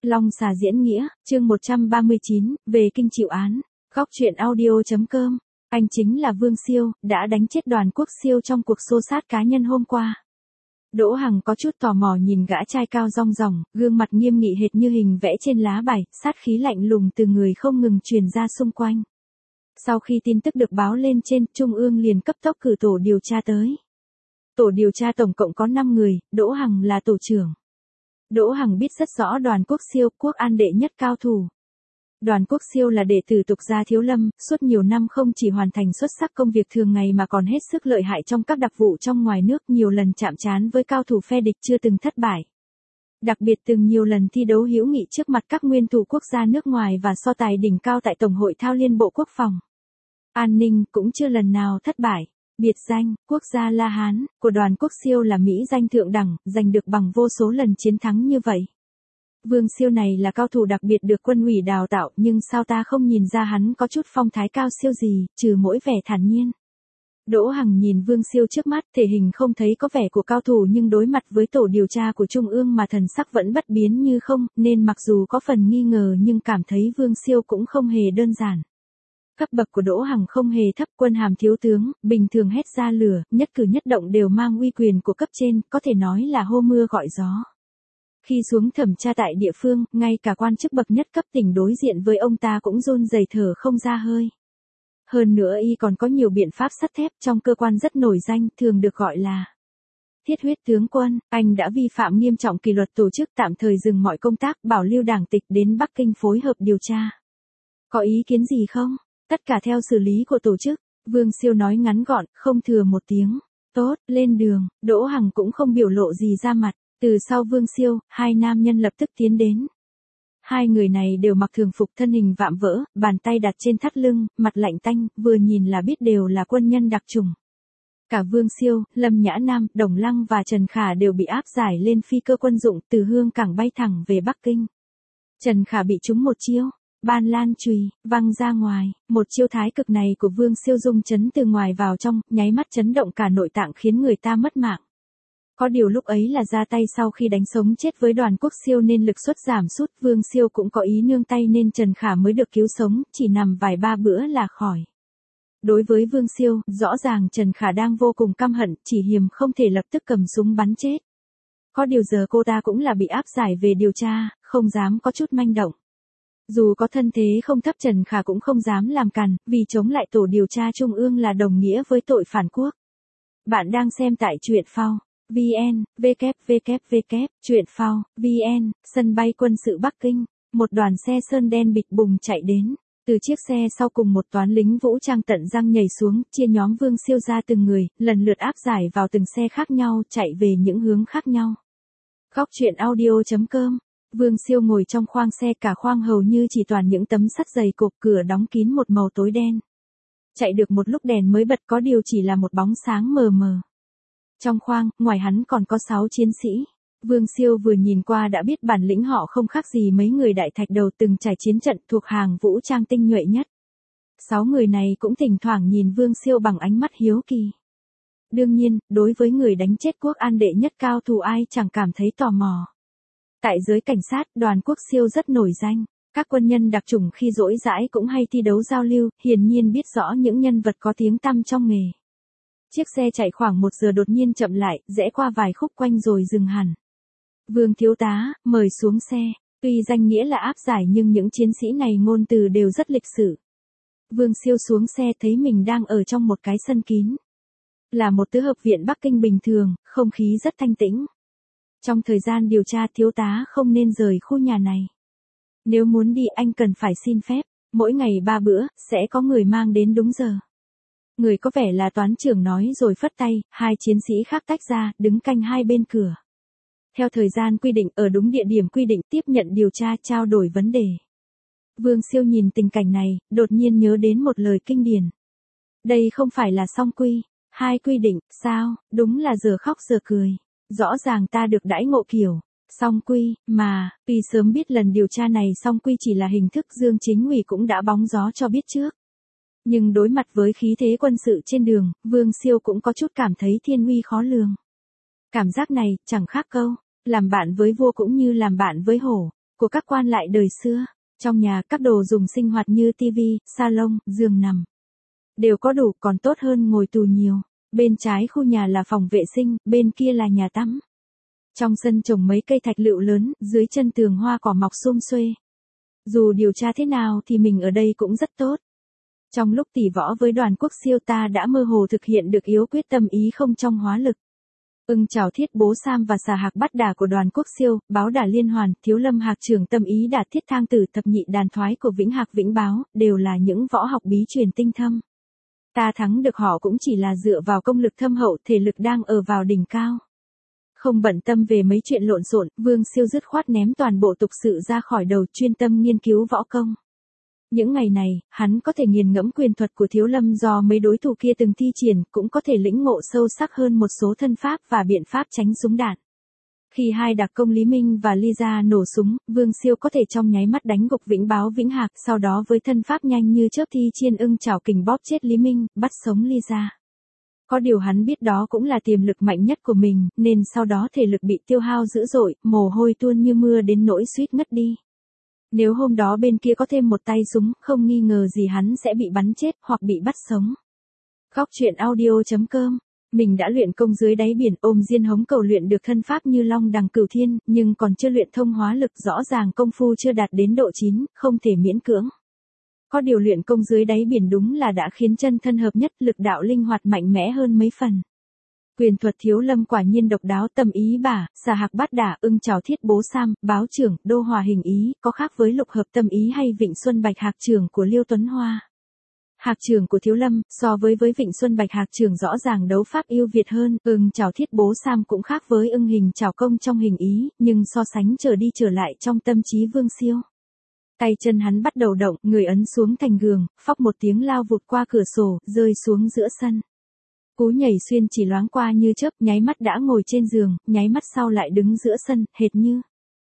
Long xà diễn nghĩa, chương 139, về kinh chịu án. Góc truyện audio.com. Anh chính là Vương Siêu, đã đánh chết Đoàn Quốc Siêu trong cuộc xô xát cá nhân hôm qua. Đỗ Hằng có chút tò mò nhìn gã trai cao rong ròng, gương mặt nghiêm nghị hệt như hình vẽ trên lá bài, sát khí lạnh lùng từ người không ngừng truyền ra xung quanh. Sau khi tin tức được báo lên trên, Trung ương liền cấp tốc cử tổ điều tra tới. Tổ điều tra tổng cộng có 5 người, Đỗ Hằng là tổ trưởng. Đỗ Hằng biết rất rõ Đoàn Quốc Siêu, quốc an đệ nhất cao thủ. Đoàn Quốc Siêu là đệ tử tục gia Thiếu Lâm, suốt nhiều năm không chỉ hoàn thành xuất sắc công việc thường ngày mà còn hết sức lợi hại trong các đặc vụ trong ngoài nước, nhiều lần chạm trán với cao thủ phe địch chưa từng thất bại. Đặc biệt từng nhiều lần thi đấu hữu nghị trước mặt các nguyên thủ quốc gia nước ngoài và so tài đỉnh cao tại Tổng hội Thao Liên Bộ Quốc phòng. An ninh cũng chưa lần nào thất bại. Biệt danh, quốc gia La Hán, của Đoàn Quốc Siêu là mỹ danh thượng đẳng, giành được bằng vô số lần chiến thắng như vậy. Vương Siêu này là cao thủ đặc biệt được quân ủy đào tạo, nhưng sao ta không nhìn ra hắn có chút phong thái cao siêu gì, trừ mỗi vẻ thản nhiên. Đỗ Hằng nhìn Vương Siêu trước mắt, thể hình không thấy có vẻ của cao thủ nhưng đối mặt với tổ điều tra của Trung ương mà thần sắc vẫn bất biến như không, nên mặc dù có phần nghi ngờ nhưng cảm thấy Vương Siêu cũng không hề đơn giản. Cấp bậc của Đỗ Hằng không hề thấp, quân hàm thiếu tướng, bình thường hét ra lửa, nhất cử nhất động đều mang uy quyền của cấp trên, có thể nói là hô mưa gọi gió. Khi xuống thẩm tra tại địa phương, ngay cả quan chức bậc nhất cấp tỉnh đối diện với ông ta cũng run rẩy thở không ra hơi. Hơn nữa y còn có nhiều biện pháp sắt thép, trong cơ quan rất nổi danh, thường được gọi là thiết huyết tướng quân. Anh đã vi phạm nghiêm trọng kỷ luật tổ chức, tạm thời dừng mọi công tác, bảo lưu đảng tịch đến Bắc Kinh phối hợp điều tra. Có ý kiến gì không? Tất cả theo xử lý của tổ chức. Vương Siêu nói ngắn gọn, không thừa một tiếng. Tốt, lên đường. Đỗ Hằng cũng không biểu lộ gì ra mặt. Từ sau Vương Siêu, hai nam nhân lập tức tiến đến. Hai người này đều mặc thường phục, thân hình vạm vỡ, bàn tay đặt trên thắt lưng, mặt lạnh tanh, vừa nhìn là biết đều là quân nhân đặc chủng. Cả Vương Siêu, Lâm Nhã Nam, Đồng Lăng và Trần Khả đều bị áp giải lên phi cơ quân dụng từ Hương Cảng bay thẳng về Bắc Kinh. Trần Khả bị trúng một chiêu. Ban lan chùy, văng ra ngoài, một chiêu thái cực này của Vương Siêu dung chấn từ ngoài vào trong, nháy mắt chấn động cả nội tạng khiến người ta mất mạng. Có điều lúc ấy là ra tay sau khi đánh sống chết với Đoàn Quốc Siêu nên lực suất giảm sút, Vương Siêu cũng có ý nương tay nên Trần Khả mới được cứu sống, chỉ nằm vài ba bữa là khỏi. Đối với Vương Siêu, rõ ràng Trần Khả đang vô cùng căm hận, chỉ hiềm không thể lập tức cầm súng bắn chết. Có điều giờ cô ta cũng là bị áp giải về điều tra, không dám có chút manh động. Dù có thân thế không thấp, Trần Khả cũng không dám làm càn, vì chống lại tổ điều tra Trung ương là đồng nghĩa với tội phản quốc. Bạn đang xem tại truyện phao VN, www, truyện phao VN, sân bay quân sự Bắc Kinh, một đoàn xe sơn đen bịch bùng chạy đến. Từ chiếc xe sau cùng một toán lính vũ trang tận răng nhảy xuống, chia nhóm Vương Siêu ra từng người, lần lượt áp giải vào từng xe khác nhau, chạy về những hướng khác nhau. Góc truyện audio.com. Vương Siêu ngồi trong khoang xe, cả khoang hầu như chỉ toàn những tấm sắt dày cộp, cửa đóng kín một màu tối đen. Chạy được một lúc đèn mới bật, có điều chỉ là một bóng sáng mờ mờ. Trong khoang, ngoài hắn còn có 6 chiến sĩ. Vương Siêu vừa nhìn qua đã biết bản lĩnh họ không khác gì mấy người đại thạch đầu từng trải chiến trận, thuộc hàng vũ trang tinh nhuệ nhất. 6 người này cũng thỉnh thoảng nhìn Vương Siêu bằng ánh mắt hiếu kỳ. Đương nhiên, đối với người đánh chết quốc an đệ nhất cao thủ ai chẳng cảm thấy tò mò. Tại giới cảnh sát, Đoàn Quốc Siêu rất nổi danh. Các quân nhân đặc chủng khi rỗi rãi cũng hay thi đấu giao lưu, hiển nhiên biết rõ những nhân vật có tiếng tăm trong nghề. Chiếc xe chạy khoảng 1 giờ đột nhiên chậm lại, rẽ qua vài khúc quanh rồi dừng hẳn. Vương thiếu tá, mời xuống xe. Tuy danh nghĩa là áp giải nhưng những chiến sĩ này ngôn từ đều rất lịch sự. Vương Siêu xuống xe thấy mình đang ở trong một cái sân kín. Là một tứ hợp viện Bắc Kinh bình thường, không khí rất thanh tĩnh. Trong thời gian điều tra, thiếu tá không nên rời khu nhà này. Nếu muốn đi anh cần phải xin phép, mỗi ngày 3 bữa, sẽ có người mang đến đúng giờ. Người có vẻ là toán trưởng nói rồi phất tay, hai chiến sĩ khác tách ra, đứng canh hai bên cửa. Theo thời gian quy định, ở đúng địa điểm quy định, tiếp nhận điều tra, trao đổi vấn đề. Vương Siêu nhìn tình cảnh này, đột nhiên nhớ đến một lời kinh điển. Đây không phải là song quy, hai quy định, sao, đúng là giờ khóc giờ cười. Rõ ràng ta được đãi ngộ kiểu song quy, mà, vì sớm biết lần điều tra này song quy chỉ là hình thức, Dương Chính ủy cũng đã bóng gió cho biết trước. Nhưng đối mặt với khí thế quân sự trên đường, Vương Siêu cũng có chút cảm thấy thiên uy khó lường. Cảm giác này, chẳng khác câu, làm bạn với vua cũng như làm bạn với hổ. của các quan lại đời xưa. Trong nhà, các đồ dùng sinh hoạt như tivi, salon, giường nằm đều có đủ, còn tốt hơn ngồi tù nhiều. Bên trái khu nhà là phòng vệ sinh, bên kia là nhà tắm. Trong sân trồng mấy cây thạch lựu lớn, dưới chân tường hoa cỏ mọc sum xuê. Dù điều tra thế nào thì mình ở đây cũng rất tốt. Trong lúc tỉ võ với Đoàn Quốc Siêu ta đã mơ hồ thực hiện được yếu quyết tâm ý không trong hóa lực. Ưng Chảo Thiết Bố Sam và Xà Hạc Bát Đà của Đoàn Quốc Siêu, Báo Đà Liên Hoàn, Thiếu Lâm Hạc Trưởng Tâm Ý Đà Thiết Thang Tử Thập Nhị Đàn Thoái của Vĩnh Hạc Vĩnh Báo, đều là những võ học bí truyền tinh thâm. Ta thắng được họ cũng chỉ là dựa vào công lực thâm hậu, thể lực đang ở vào đỉnh cao. Không bận tâm về mấy chuyện lộn xộn, Vương Siêu dứt khoát ném toàn bộ tục sự ra khỏi đầu, chuyên tâm nghiên cứu võ công. Những ngày này, hắn có thể nghiền ngẫm quyền thuật của Thiếu Lâm do mấy đối thủ kia từng thi triển, cũng có thể lĩnh ngộ sâu sắc hơn một số thân pháp và biện pháp tránh súng đạn. Khi hai đặc công Lý Minh và Ly Gia nổ súng, Vương Siêu có thể trong nháy mắt đánh gục Vĩnh Báo Vĩnh Hạc, sau đó với thân pháp nhanh như chớp thi chiên Ưng Chảo Kình bóp chết Lý Minh, bắt sống Ly Gia. Có điều hắn biết đó cũng là tiềm lực mạnh nhất của mình, nên sau đó thể lực bị tiêu hao dữ dội, mồ hôi tuôn như mưa đến nỗi suýt ngất đi. Nếu hôm đó bên kia có thêm một tay súng, không nghi ngờ gì hắn sẽ bị bắn chết hoặc bị bắt sống. Góc truyện audio.com. Mình đã luyện công dưới đáy biển, ôm diên hống cầu luyện được thân pháp như long đằng cửu thiên, nhưng còn chưa luyện thông hóa lực, rõ ràng công phu chưa đạt đến độ 9, không thể miễn cưỡng. Có điều luyện công dưới đáy biển đúng là đã khiến chân thân hợp nhất, lực đạo linh hoạt mạnh mẽ hơn mấy phần. Quyền thuật Thiếu Lâm quả nhiên độc đáo, Tâm Ý Bả, Xà Hạc Bát Đà, Ưng Chảo Thiết Bố Sam, Báo Trưởng, Đô Hòa Hình Ý, có khác với Lục Hợp Tâm Ý hay Vịnh Xuân Bạch Hạc Trưởng của Liêu Tuấn Hoa. Hạc Trưởng của Thiếu Lâm, so với Vịnh Xuân Bạch Hạc Trưởng rõ ràng đấu pháp ưu việt hơn, Ưng Chảo Thiết Bố Sam cũng khác với Ưng Hình Chảo Công trong Hình Ý, nhưng so sánh trở đi trở lại trong tâm trí Vương Siêu. Tay chân hắn bắt đầu động, người ấn xuống thành giường, phóc một tiếng lao vụt qua cửa sổ, rơi xuống giữa sân. Cú nhảy xuyên chỉ loáng qua như chớp, nháy mắt đã ngồi trên giường, nháy mắt sau lại đứng giữa sân, hệt như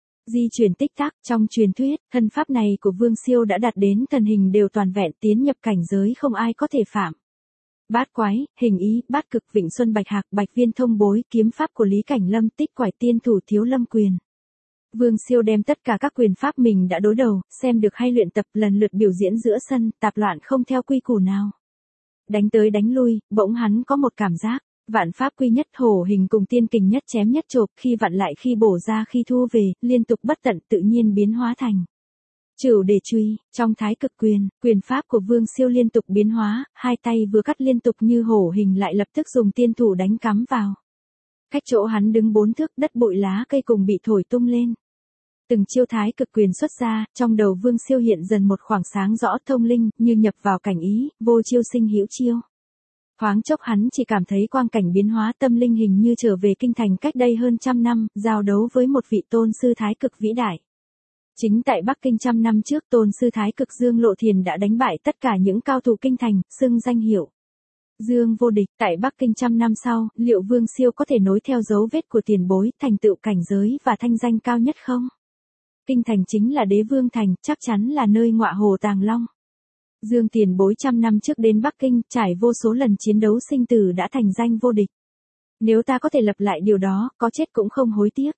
di chuyển tích tắc. Trong truyền thuyết, thân pháp này của Vương Siêu đã đạt đến thần hình đều toàn vẹn, tiến nhập cảnh giới không ai có thể phạm. Bát quái, Hình Ý, Bát Cực, Vịnh Xuân Bạch Hạc, Bạch Viên Thông Bối, kiếm pháp của Lý Cảnh Lâm, Tích Quải Tiên Thủ, Thiếu Lâm Quyền. Vương Siêu đem tất cả các quyền pháp mình đã đối đầu, xem được hay luyện tập, lần lượt biểu diễn giữa sân, tạp loạn không theo quy củ nào. Đánh tới đánh lui, bỗng hắn có một cảm giác, vạn pháp quy nhất, hổ hình cùng tiên kình nhất chém nhất chộp, khi vặn lại khi bổ ra khi thu về, liên tục bất tận, tự nhiên biến hóa thành Trửu Đề Truy. Trong Thái Cực Quyền, quyền pháp của Vương Siêu liên tục biến hóa, hai tay vừa cắt liên tục như hổ hình lại lập tức dùng tiên thủ đánh cắm vào. Cách chỗ hắn đứng 4 thước, đất bụi lá cây cùng bị thổi tung lên. Từng chiêu Thái Cực Quyền xuất ra, trong đầu Vương Siêu hiện dần một khoảng sáng rõ thông linh, như nhập vào cảnh ý, vô chiêu sinh hữu chiêu. Thoáng chốc hắn chỉ cảm thấy quang cảnh biến hóa, tâm linh hình như trở về kinh thành cách đây hơn 100 năm, giao đấu với một vị tôn sư Thái Cực vĩ đại. Chính tại Bắc Kinh 100 năm trước, tôn sư Thái Cực Dương Lộ Thiền đã đánh bại tất cả những cao thủ kinh thành, xưng danh hiệu Dương vô địch. Tại Bắc Kinh 100 năm sau, liệu Vương Siêu có thể nối theo dấu vết của tiền bối, thành tựu cảnh giới và thanh danh cao nhất không? Kinh thành chính là đế vương thành, chắc chắn là nơi ngọa hồ tàng long. Dương tiền bối 100 năm trước đến Bắc Kinh, trải vô số lần chiến đấu sinh tử đã thành danh vô địch. Nếu ta có thể lập lại điều đó, có chết cũng không hối tiếc.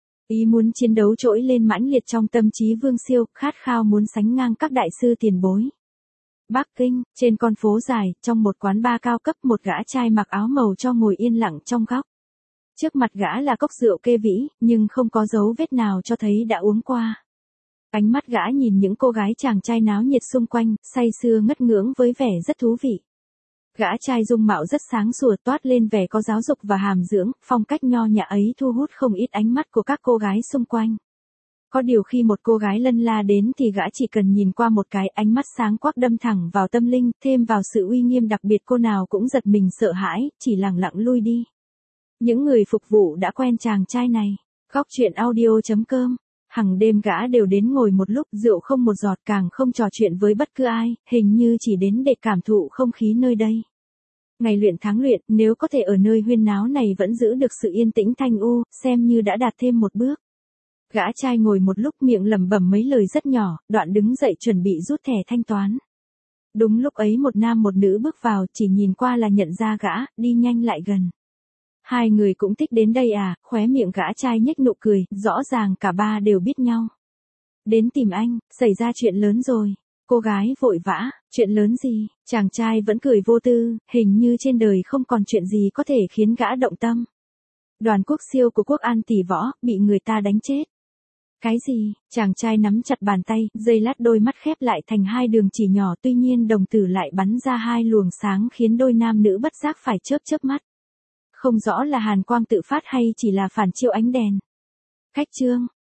Ý muốn chiến đấu trỗi lên mãnh liệt trong tâm trí Vương Siêu, khát khao muốn sánh ngang các đại sư tiền bối. Bắc Kinh, trên con phố dài, trong một quán bar cao cấp, một gã trai mặc áo màu cho ngồi yên lặng trong góc. Trước mặt gã là cốc rượu kê vĩ, nhưng không có dấu vết nào cho thấy đã uống qua. Ánh mắt gã nhìn những cô gái chàng trai náo nhiệt xung quanh, say sưa ngất ngưỡng với vẻ rất thú vị. Gã trai dung mạo rất sáng sủa, toát lên vẻ có giáo dục và hàm dưỡng, phong cách nho nhã ấy thu hút không ít ánh mắt của các cô gái xung quanh. Có điều khi một cô gái lân la đến thì gã chỉ cần nhìn qua một cái, ánh mắt sáng quắc đâm thẳng vào tâm linh, thêm vào sự uy nghiêm đặc biệt, cô nào cũng giật mình sợ hãi, chỉ lẳng lặng lui đi. Những người phục vụ đã quen chàng trai này. Góc truyện audio.com. Hằng đêm gã đều đến ngồi một lúc, rượu không một giọt, càng không trò chuyện với bất cứ ai, hình như chỉ đến để cảm thụ không khí nơi đây. Ngày luyện tháng luyện, nếu có thể ở nơi huyên náo này vẫn giữ được sự yên tĩnh thanh u, xem như đã đạt thêm một bước. Gã trai ngồi một lúc, miệng lẩm bẩm mấy lời rất nhỏ, đoạn đứng dậy chuẩn bị rút thẻ thanh toán. Đúng lúc ấy một nam một nữ bước vào, chỉ nhìn qua là nhận ra gã, đi nhanh lại gần. Hai người cũng thích đến đây à? Khóe miệng gã trai nhếch nụ cười, rõ ràng cả ba đều biết nhau. Đến tìm anh, xảy ra chuyện lớn rồi. Cô gái vội vã, chuyện lớn gì? Chàng trai vẫn cười vô tư, hình như trên đời không còn chuyện gì có thể khiến gã động tâm. Đoàn Quốc Siêu của Quốc An tỷ võ, bị người ta đánh chết. Cái gì? Chàng trai nắm chặt bàn tay, giây lát đôi mắt khép lại thành hai đường chỉ nhỏ, tuy nhiên đồng tử lại bắn ra hai luồng sáng khiến đôi nam nữ bất giác phải chớp chớp mắt. Không rõ là hàn quang tự phát hay chỉ là phản chiếu ánh đèn. Khách trương,